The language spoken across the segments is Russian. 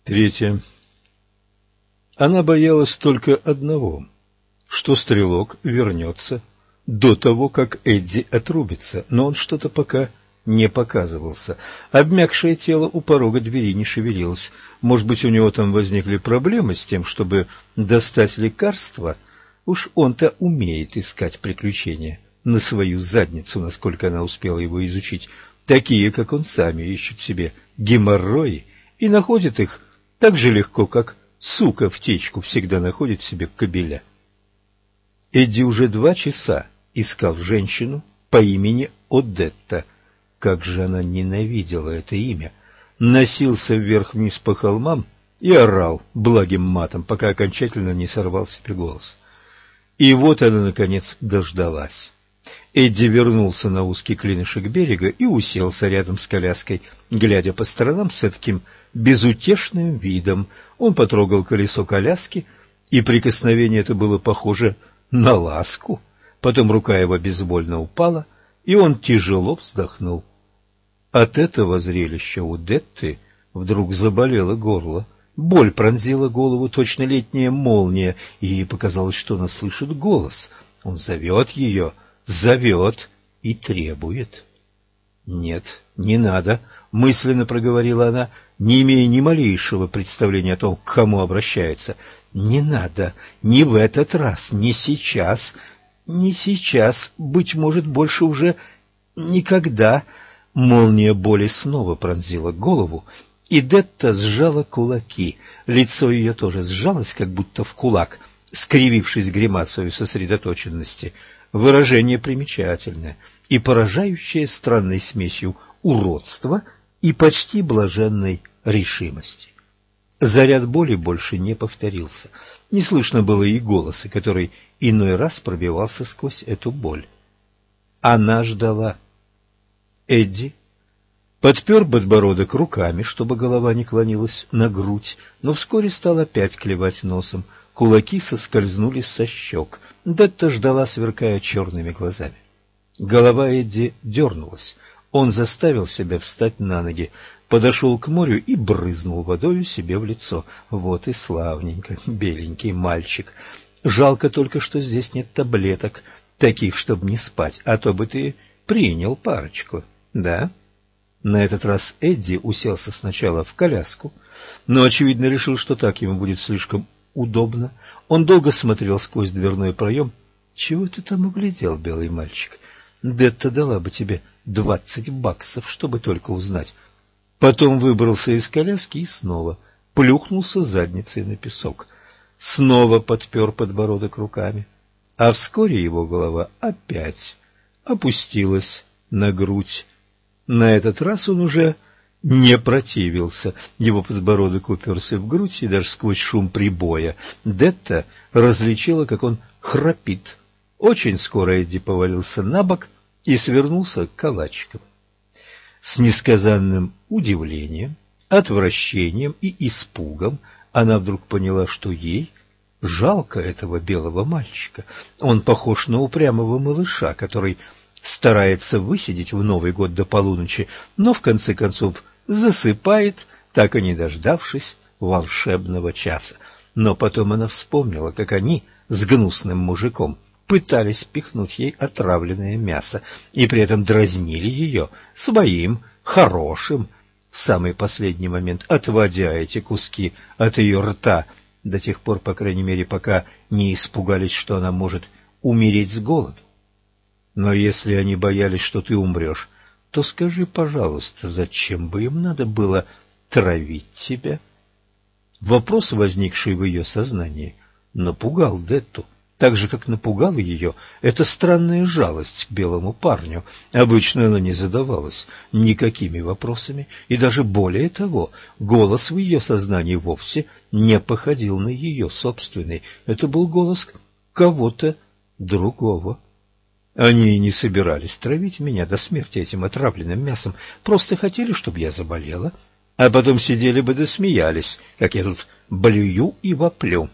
Третье. Она боялась только одного, что стрелок вернется до того, как Эдди отрубится, но он что-то пока не показывался. Обмякшее тело у порога двери не шевелилось. Может быть, у него там возникли проблемы с тем, чтобы достать лекарства? Уж он-то умеет искать приключения на свою задницу, насколько она успела его изучить. Такие, как он, сами ищут себе геморрои и находят их так же легко, как сука в течку всегда находит себе кобеля. Эдди уже 2 часа искал женщину по имени Одетта. Как же она ненавидела это имя! Носился вверх-вниз по холмам и орал благим матом, пока окончательно не сорвал себе голос. И вот она, наконец, дождалась. Эдди вернулся на узкий клинышек берега и уселся рядом с коляской, глядя по сторонам с таким безутешным видом. Он потрогал колесо коляски, и прикосновение это было похоже на ласку. Потом рука его безвольно упала, и он тяжело вздохнул. От этого зрелища у Детты вдруг заболело горло. Боль пронзила голову, точно летняя молния, и ей показалось, что она слышит голос. Он зовет ее, зовет и требует. «Нет, не надо», — мысленно проговорила она, не имея ни малейшего представления о том, к кому обращается. «Не надо, не в этот раз, не сейчас, не сейчас, быть может, больше уже никогда». Молния боли снова пронзила голову, и Детта сжала кулаки. Лицо ее тоже сжалось, как будто в кулак, скривившись гримасою сосредоточенности. Выражение примечательное и поражающее странной смесью уродства и почти блаженной решимости. Заряд боли больше не повторился. Не слышно было и голоса, который иной раз пробивался сквозь эту боль. Она ждала. Эдди подпер подбородок руками, чтобы голова не клонилась на грудь, но вскоре стал опять клевать носом. Кулаки соскользнули со щек. Детта ждала, сверкая черными глазами. Голова Эдди дернулась. Он заставил себя встать на ноги, подошел к морю и брызнул водою себе в лицо. Вот и славненько, беленький мальчик. Жалко только, что здесь нет таблеток, таких, чтобы не спать, а то бы ты принял парочку, да? На этот раз Эдди уселся сначала в коляску, но, очевидно, решил, что так ему будет слишком удобно. Он долго смотрел сквозь дверной проем. «Чего ты там углядел, белый мальчик? Детта дала бы тебе 20 баксов, чтобы только узнать». Потом выбрался из коляски и снова плюхнулся задницей на песок. Снова подпер подбородок руками, а вскоре его голова опять опустилась на грудь. На этот раз он уже не противился. Его подбородок уперся в грудь, и даже сквозь шум прибоя Детта различила, как он храпит. Очень скоро Эдди повалился на бок и свернулся калачиком. С несказанным удивлением, отвращением и испугом она вдруг поняла, что ей жалко этого белого мальчика. Он похож на упрямого малыша, который старается высидеть в Новый год до полуночи, но в конце концов засыпает, так и не дождавшись волшебного часа. Но потом она вспомнила, как они с гнусным мужиком пытались пихнуть ей отравленное мясо и при этом дразнили ее своим хорошим, в самый последний момент отводя эти куски от ее рта, до тех пор, по крайней мере, пока не испугались, что она может умереть с голоду. Но если они боялись, что ты умрешь, то скажи, пожалуйста, зачем бы им надо было травить тебя? Вопрос, возникший в ее сознании, напугал Детту, так же, как напугала ее эта странная жалость к белому парню. Обычно она не задавалась никакими вопросами, и даже более того, голос в ее сознании вовсе не походил на ее собственный. Это был голос кого-то другого. Они не собирались травить меня до смерти этим отравленным мясом, просто хотели, чтобы я заболела, а потом сидели бы да смеялись, как я тут блюю и воплю.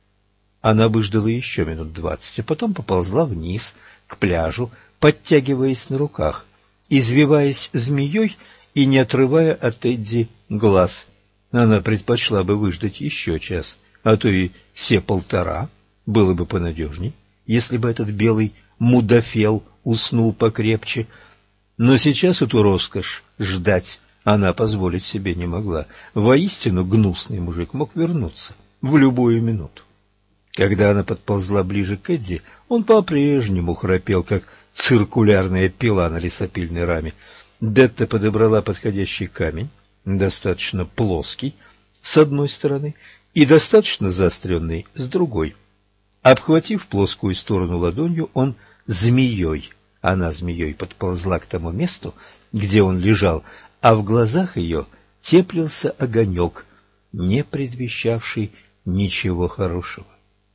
Она выждала еще минут 20, а потом поползла вниз, к пляжу, подтягиваясь на руках, извиваясь змеей и не отрывая от Эдди глаз. Она предпочла бы выждать еще час, а то и все 1,5, было бы понадежней, если бы этот белый мудафел уснул покрепче. Но сейчас эту роскошь ждать она позволить себе не могла. Воистину гнусный мужик мог вернуться в любую минуту. Когда она подползла ближе к Эдди, он по-прежнему храпел, как циркулярная пила на лесопильной раме. Детта подобрала подходящий камень, достаточно плоский с одной стороны и достаточно заостренный с другой. Обхватив плоскую сторону ладонью, она змеей подползла к тому месту, где он лежал, а в глазах ее теплился огонек, не предвещавший ничего хорошего.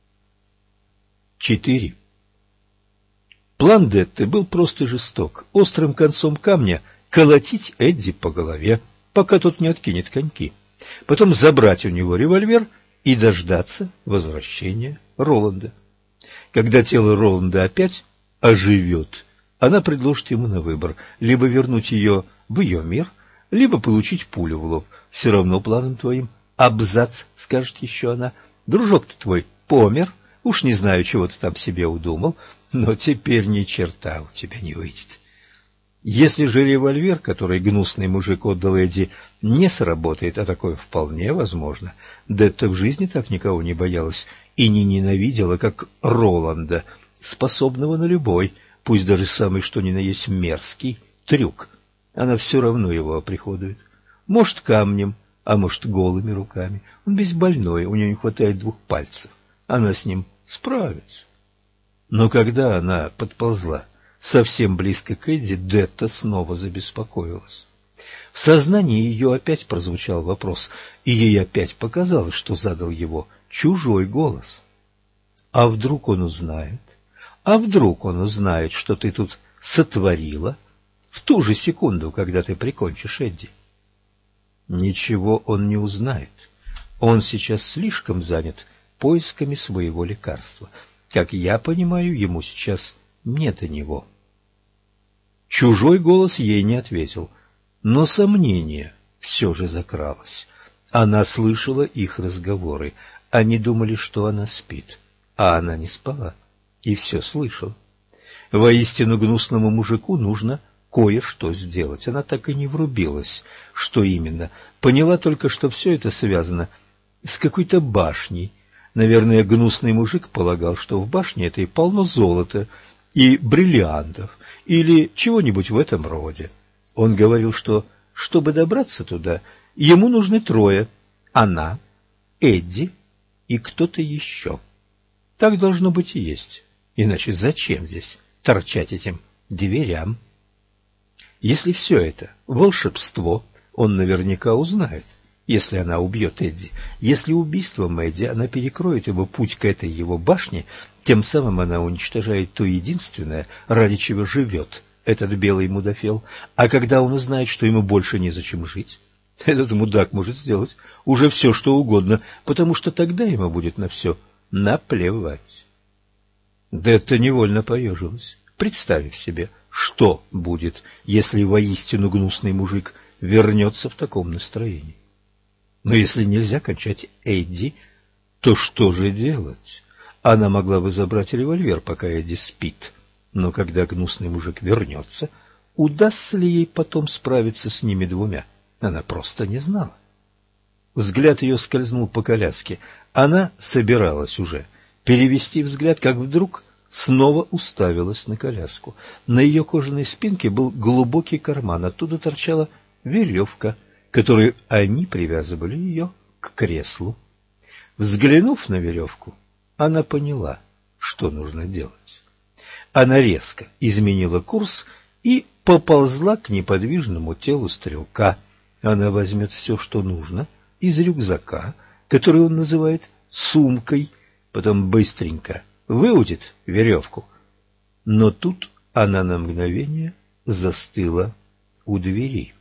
4. План Детты был просто жесток. Острым концом камня колотить Эдди по голове, пока тот не откинет коньки. Потом забрать у него револьвер и дождаться возвращения Роланда. Когда тело Роланда опять оживет, она предложит ему на выбор: либо вернуть ее в ее мир, либо получить пулю в лоб. Все равно планом твоим. Абзац, скажет еще она. Дружок-то твой помер. Уж не знаю, чего ты там себе удумал, но теперь ни черта у тебя не выйдет. Если же револьвер, который гнусный мужик отдал Эдди, не сработает, а такое вполне возможно, Детта в жизни так никого не боялась и не ненавидела, как Роланда, способного на любой, пусть даже самый что ни на есть мерзкий, трюк. Она все равно его оприходует. Может, камнем, а может, голыми руками. Он весь больной, у него не хватает 2 пальцев. Она с ним справится. Но когда она подползла совсем близко к Эдди, Детта снова забеспокоилась. В сознании ее опять прозвучал вопрос, и ей опять показалось, что задал его чужой голос. А вдруг он узнает? А вдруг он узнает, что ты тут сотворила в ту же секунду, когда ты прикончишь Эдди? Ничего он не узнает. Он сейчас слишком занят поисками своего лекарства. Как я понимаю, ему сейчас не до него. Чужой голос ей не ответил, но сомнение все же закралось. Она слышала их разговоры. Они думали, что она спит, а она не спала и все слышала. Воистину гнусному мужику нужно кое-что сделать. Она так и не врубилась, что именно. Поняла только, что все это связано с какой-то башней. Наверное, гнусный мужик полагал, что в башне этой полно золота и бриллиантов или чего-нибудь в этом роде. Он говорил, что, чтобы добраться туда, ему нужны 3: она, Эдди и кто-то еще. Так должно быть и есть. Иначе зачем здесь торчать этим дверям? Если все это волшебство, он наверняка узнает, если она убьет Эдди. Если убийством Эдди она перекроет его путь к этой его башне, тем самым она уничтожает то единственное, ради чего живет этот белый мудафел. А когда он узнает, что ему больше незачем жить, этот мудак может сделать уже все, что угодно, потому что тогда ему будет на все наплевать. Детта невольно поежилась, представив себе, что будет, если воистину гнусный мужик вернется в таком настроении. Но если нельзя кончать Эдди, то что же делать? Она могла бы забрать револьвер, пока Эдди спит, но когда гнусный мужик вернется, удастся ли ей потом справиться с ними 2? Она просто не знала. Взгляд ее скользнул по коляске. Она собиралась уже перевести взгляд, как вдруг снова уставилась на коляску. На ее кожаной спинке был глубокий карман, оттуда торчала веревка, которой они привязывали ее к креслу. Взглянув на веревку, она поняла, что нужно делать. Она резко изменила курс и поползла к неподвижному телу стрелка. Она возьмет все, что нужно, из рюкзака, который он называет сумкой, потом быстренько выудит веревку. Но тут она на мгновение застыла у двери.